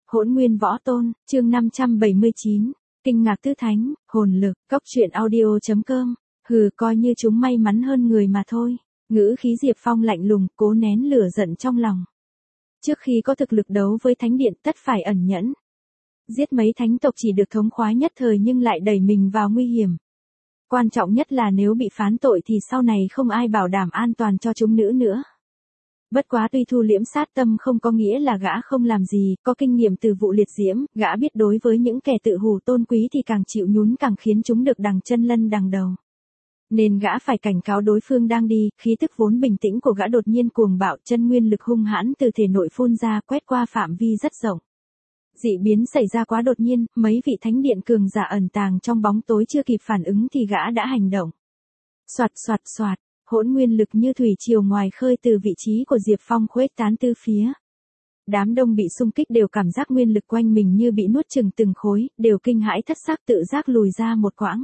Hỗn Nguyên Võ Tôn, chương 579, Kinh ngạc tứ thánh, hồn lực, cốc truyện audio.com, coi như chúng may mắn hơn người mà thôi. Ngữ khí Diệp Phong lạnh lùng, cố nén lửa giận trong lòng. Trước khi có thực lực đấu với thánh điện tất phải ẩn nhẫn. Giết mấy thánh tộc chỉ được thống khoái nhất thời nhưng lại đẩy mình vào nguy hiểm. Quan trọng nhất là nếu bị phán tội thì sau này không ai bảo đảm an toàn cho chúng nữ nữa. Bất quá tuy thu liễm sát tâm không có nghĩa là gã không làm gì, có kinh nghiệm từ vụ liệt diễm, gã biết đối với những kẻ tự hù tôn quý thì càng chịu nhún càng khiến chúng được đằng chân lân đằng đầu. Nên gã phải cảnh cáo đối phương đang đi, khí tức vốn bình tĩnh của gã đột nhiên cuồng bạo, chân nguyên lực hung hãn từ thể nội phun ra quét qua phạm vi rất rộng. Dị biến xảy ra quá đột nhiên, mấy vị thánh điện cường giả ẩn tàng trong bóng tối chưa kịp phản ứng thì gã đã hành động. Soạt soạt soạt. Hỗn nguyên lực như thủy triều ngoài khơi từ vị trí của Diệp Phong khuếch tán tứ phía. Đám đông bị xung kích đều cảm giác nguyên lực quanh mình như bị nuốt chửng từng khối, đều kinh hãi thất xác tự giác lùi ra một quãng.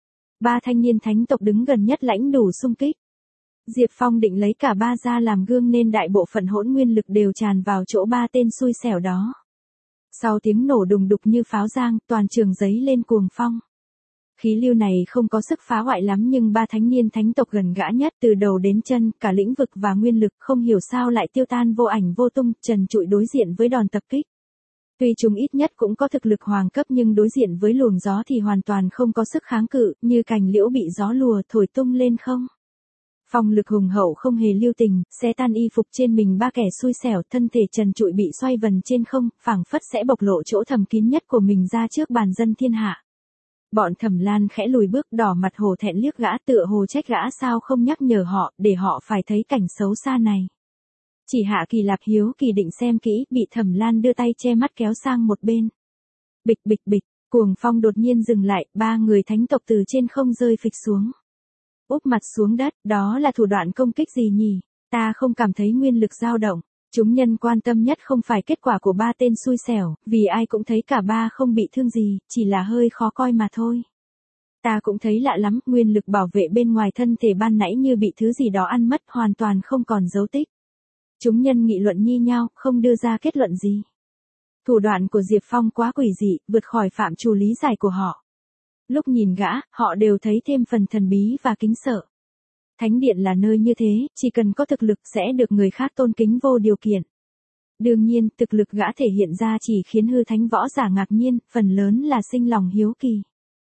Ba thanh niên thánh tộc đứng gần nhất lãnh đủ xung kích. Diệp Phong định lấy cả ba ra làm gương nên đại bộ phận hỗn nguyên lực đều tràn vào chỗ ba tên xui xẻo đó. Sau tiếng nổ đùng đục như pháo giang, toàn trường giấy lên cuồng phong. Khí lưu này không có sức phá hoại lắm nhưng ba thánh niên thánh tộc gần gã nhất từ đầu đến chân, cả lĩnh vực và nguyên lực không hiểu sao lại tiêu tan vô ảnh vô tung, trần trụi đối diện với đòn tập kích. Tuy chúng ít nhất cũng có thực lực hoàng cấp nhưng đối diện với luồng gió thì hoàn toàn không có sức kháng cự, như cành liễu bị gió lùa thổi tung lên không. Phong lực hùng hậu không hề lưu tình, xé tan y phục trên mình ba kẻ xui xẻo, thân thể trần trụi bị xoay vần trên không, phảng phất sẽ bộc lộ chỗ thầm kín nhất của mình ra trước bàn dân thiên hạ. Bọn Thẩm Lan khẽ lùi bước, đỏ mặt hổ thẹn liếc gã, tựa hồ trách gã sao không nhắc nhở họ, để họ phải thấy cảnh xấu xa này. Chỉ Hạ Kỳ Lạp hiếu kỳ định xem kỹ, bị Thẩm Lan đưa tay che mắt kéo sang một bên. Bịch bịch bịch, cuồng phong đột nhiên dừng lại, ba người thánh tộc từ trên không rơi phịch xuống. Úp mặt xuống đất, đó là thủ đoạn công kích gì nhỉ? Ta không cảm thấy nguyên lực dao động. Chúng nhân quan tâm nhất không phải kết quả của ba tên xui xẻo, vì ai cũng thấy cả ba không bị thương gì, chỉ là hơi khó coi mà thôi. Ta cũng thấy lạ lắm, nguyên lực bảo vệ bên ngoài thân thể ban nãy như bị thứ gì đó ăn mất, hoàn toàn không còn dấu tích. Chúng nhân nghị luận nhi nhau, không đưa ra kết luận gì. Thủ đoạn của Diệp Phong quá quỷ dị, vượt khỏi phạm trù lý giải của họ. Lúc nhìn gã, họ đều thấy thêm phần thần bí và kính sợ. Thánh điện là nơi như thế, chỉ cần có thực lực sẽ được người khác tôn kính vô điều kiện. Đương nhiên, thực lực gã thể hiện ra chỉ khiến hư thánh võ giả ngạc nhiên, phần lớn là sinh lòng hiếu kỳ.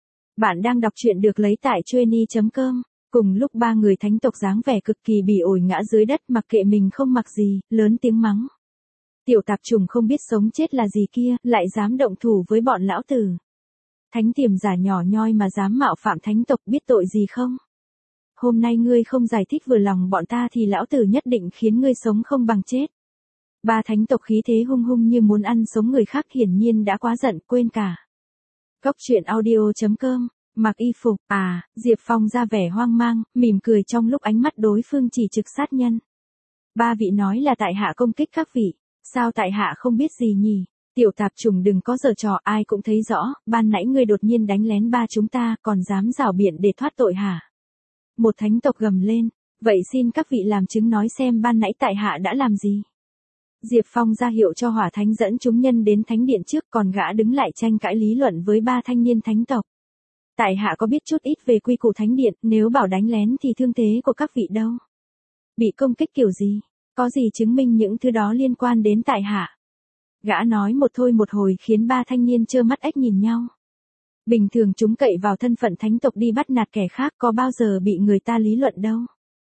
Bạn đang đọc truyện được lấy tại Chueny.com. Cùng lúc ba người thánh tộc dáng vẻ cực kỳ bỉ ổi ngã dưới đất mặc kệ mình không mặc gì, lớn tiếng mắng. Tiểu tạp trùng không biết sống chết là gì kia, lại dám động thủ với bọn lão tử. Thánh tiềm giả nhỏ nhoi mà dám mạo phạm thánh tộc, biết tội gì không? Hôm nay ngươi không giải thích vừa lòng bọn ta thì lão tử nhất định khiến ngươi sống không bằng chết. Ba thánh tộc khí thế hung hung như muốn ăn sống người khác, hiển nhiên đã quá giận, quên cả. Cốc truyện audio.com, mặc y phục, Diệp Phong ra vẻ hoang mang, mỉm cười trong lúc ánh mắt đối phương chỉ trực sát nhân. Ba vị nói là tại hạ công kích các vị, sao tại hạ không biết gì nhỉ? Tiểu tạp trùng đừng có giở trò, ai cũng thấy rõ, ban nãy ngươi đột nhiên đánh lén ba chúng ta, còn dám rảo biện để thoát tội hả? Một thánh tộc gầm lên, vậy xin các vị làm chứng nói xem ban nãy tại hạ đã làm gì. Diệp Phong ra hiệu cho hỏa thánh dẫn chúng nhân đến thánh điện trước, còn gã đứng lại tranh cãi lý luận với ba thanh niên thánh tộc. Tại hạ có biết chút ít về quy củ thánh điện, nếu bảo đánh lén thì thương thế của các vị đâu? Bị công kích kiểu gì? Có gì chứng minh những thứ đó liên quan đến tại hạ? Gã nói một thôi một hồi khiến ba thanh niên trơ mắt ếch nhìn nhau. Bình thường chúng cậy vào thân phận thánh tộc đi bắt nạt kẻ khác, có bao giờ bị người ta lý luận đâu.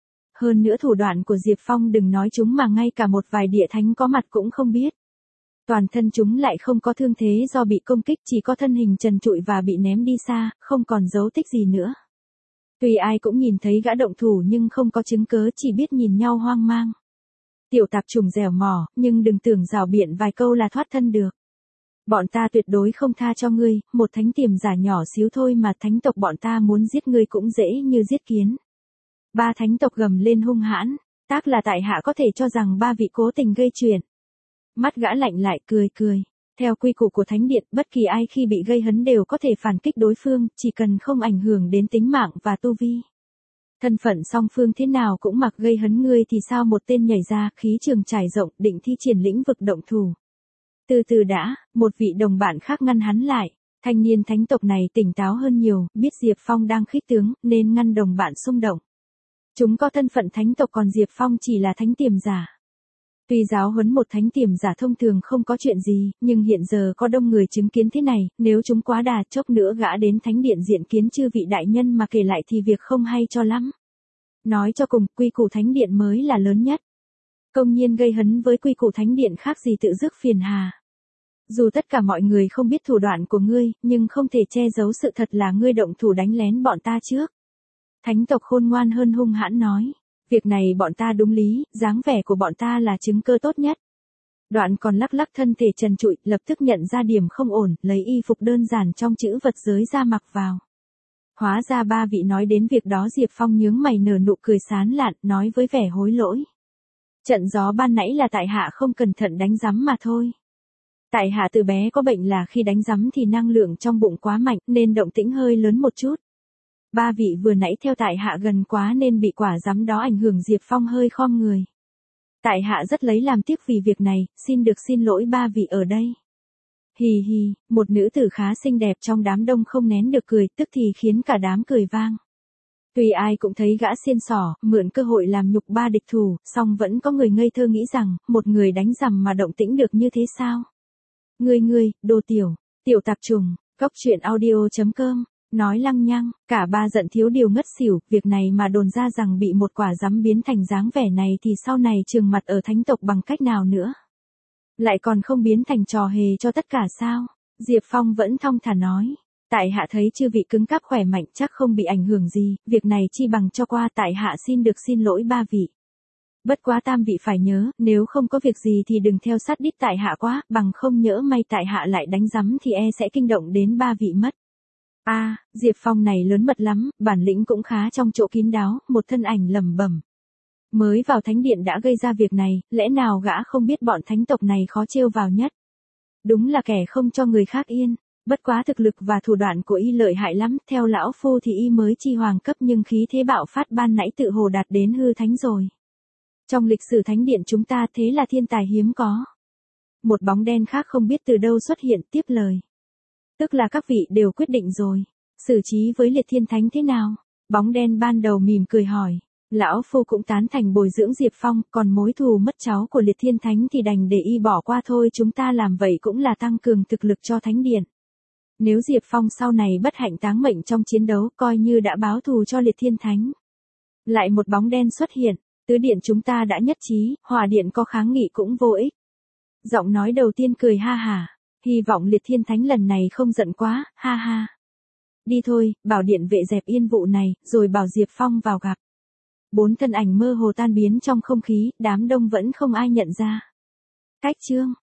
Hơn nữa thủ đoạn của Diệp Phong đừng nói chúng mà ngay cả một vài địa thánh có mặt cũng không biết. Toàn thân chúng lại không có thương thế do bị công kích, chỉ có thân hình trần trụi và bị ném đi xa, không còn dấu tích gì nữa. Tuy ai cũng nhìn thấy gã động thủ nhưng không có chứng cớ, chỉ biết nhìn nhau hoang mang. Tiểu tạp trùng dẻo mỏ, nhưng đừng tưởng rảo biện vài câu là thoát thân được. Bọn ta tuyệt đối không tha cho ngươi, một thánh tiềm giả nhỏ xíu thôi mà thánh tộc bọn ta muốn giết ngươi cũng dễ như giết kiến. Ba thánh tộc gầm lên hung hãn, tác là tại hạ có thể cho rằng ba vị cố tình gây chuyện. Mắt gã lạnh lại cười cười. Theo quy củ của thánh điện, bất kỳ ai khi bị gây hấn đều có thể phản kích đối phương, chỉ cần không ảnh hưởng đến tính mạng và tu vi. Thân phận song phương thế nào cũng mặc gây hấn ngươi thì sao một tên nhảy ra, khí trường trải rộng, định thi triển lĩnh vực động thủ. Từ từ đã, một vị đồng bạn khác ngăn hắn lại. Thanh niên thánh tộc này tỉnh táo hơn nhiều, biết Diệp Phong đang khích tướng, nên ngăn đồng bạn xung động. Chúng có thân phận thánh tộc còn Diệp Phong chỉ là thánh tiềm giả. Tuy giáo huấn một thánh tiềm giả thông thường không có chuyện gì, nhưng hiện giờ có đông người chứng kiến thế này, nếu chúng quá đà chốc nữa gã đến thánh điện diện kiến chư vị đại nhân mà kể lại thì việc không hay cho lắm. Nói cho cùng, quy củ thánh điện mới là lớn nhất. Công nhiên gây hấn với quy củ thánh điện khác gì tự rước phiền hà. Dù tất cả mọi người không biết thủ đoạn của ngươi, nhưng không thể che giấu sự thật là ngươi động thủ đánh lén bọn ta trước. Thánh tộc khôn ngoan hơn hung hãn nói. Việc này bọn ta đúng lý, dáng vẻ của bọn ta là chứng cơ tốt nhất. Đoạn còn lắc lắc thân thể trần trụi, lập tức nhận ra điểm không ổn, lấy y phục đơn giản trong chữ vật giới ra mặc vào. Hóa ra ba vị nói đến việc đó. Diệp Phong nhướng mày nở nụ cười sán lạn, nói với vẻ hối lỗi. Trận gió ban nãy là tại hạ không cẩn thận đánh rắm mà thôi. Tại hạ từ bé có bệnh là khi đánh rắm thì năng lượng trong bụng quá mạnh nên động tĩnh hơi lớn một chút. Ba vị vừa nãy theo tại hạ gần quá nên bị quả rắm đó ảnh hưởng. Diệp Phong hơi khom người. Tại hạ rất lấy làm tiếc vì việc này, xin được xin lỗi ba vị ở đây. Hì hì, một nữ tử khá xinh đẹp trong đám đông không nén được cười, tức thì khiến cả đám cười vang. Tuy ai cũng thấy gã xiên xỏ, mượn cơ hội làm nhục ba địch thủ, song vẫn có người ngây thơ nghĩ rằng, một người đánh rằm mà động tĩnh được như thế sao? Ngươi, đồ tiểu tạp trùng, Cóc Truyện Audio.com. Nói lăng nhăng, cả ba giận thiếu điều ngất xỉu, việc này mà đồn ra rằng bị một quả rắm biến thành dáng vẻ này thì sau này trừng mặt ở thánh tộc bằng cách nào nữa? Lại còn không biến thành trò hề cho tất cả sao? Diệp Phong vẫn thong thả nói. Tại hạ thấy chư vị cứng cáp khỏe mạnh chắc không bị ảnh hưởng gì, việc này chi bằng cho qua. Tại hạ xin được xin lỗi ba vị. Bất quá tam vị phải nhớ, nếu không có việc gì thì đừng theo sát đít tại hạ quá, bằng không nhỡ may tại hạ lại đánh rắm thì sẽ kinh động đến ba vị mất. Diệp Phong này lớn mật lắm, bản lĩnh cũng khá trong chỗ kín đáo, một thân ảnh lẩm bẩm. Mới vào thánh điện đã gây ra việc này, lẽ nào gã không biết bọn thánh tộc này khó trêu vào nhất. Đúng là kẻ không cho người khác yên, bất quá thực lực và thủ đoạn của y lợi hại lắm, theo lão phu thì y mới chi hoàng cấp nhưng khí thế bạo phát ban nãy tự hồ đạt đến hư thánh rồi. Trong lịch sử thánh điện chúng ta thế là thiên tài hiếm có. Một bóng đen khác không biết từ đâu xuất hiện tiếp lời. Tức là các vị đều quyết định rồi, xử trí với Liệt Thiên Thánh thế nào? Bóng đen ban đầu mỉm cười hỏi. Lão phu cũng tán thành bồi dưỡng Diệp Phong, còn mối thù mất cháu của Liệt Thiên Thánh thì đành để y bỏ qua thôi. Chúng ta làm vậy cũng là tăng cường thực lực cho thánh điện. Nếu Diệp Phong sau này bất hạnh táng mệnh trong chiến đấu, coi như đã báo thù cho Liệt Thiên Thánh. Lại một bóng đen xuất hiện. Tứ điện chúng ta đã nhất trí, Hỏa điện có kháng nghị cũng vô ích. Giọng nói đầu tiên cười ha hả. Hy vọng Liệt Thiên Thánh lần này không giận quá, ha ha. Đi thôi, bảo điện vệ dẹp yên vụ này, rồi bảo Diệp Phong vào gặp. Bốn thân ảnh mơ hồ tan biến trong không khí, đám đông vẫn không ai nhận ra. Cách chương.